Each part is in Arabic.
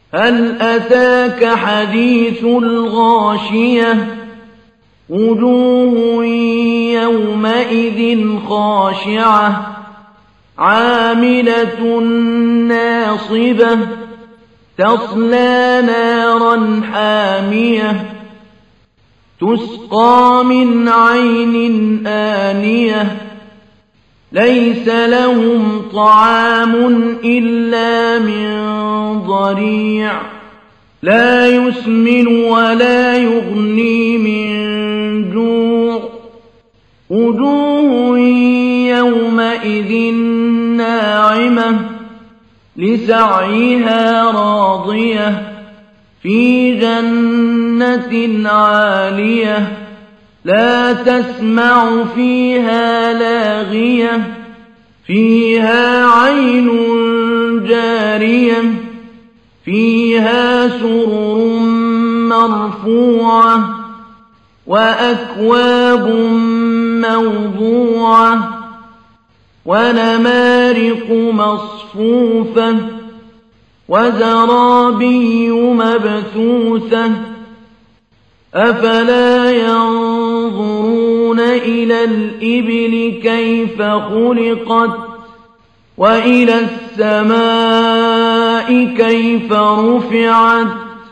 هل أتاك حديث الغاشية وجوه يومئذ خاشعة عاملة ناصبة تصلى نارا حامية تسقى من عين آنية ليس لهم طعام إلا من ضريع لا يسمن ولا يغني من جوع وجوه يومئذ ناعمة لسعيها راضية في جنة عالية لا تسمع فيها لاغية فيها عين جارية فيها سرر مرفوعة وأكواب موضوعة ونمارق مصفوفة وزرابي مبثوثة أفلا ينظرون إلى الإبل كيف خلقت وإلى السماء كيف رفعت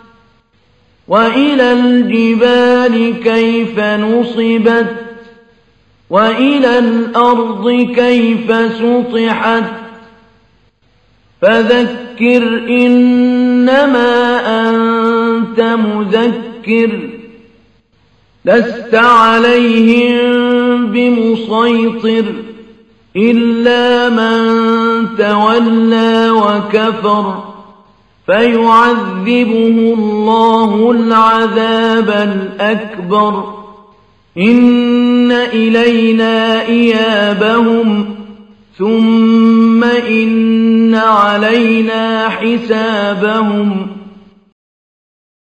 وإلى الجبال كيف نصبت وإلى الأرض كيف سطحت فذكر إنما أنت مذكر لست عليهم بمسيطر إلا من تولى وكفر فيعذبه الله العذاب الأكبر إن إلينا إيابهم ثم إن علينا حسابهم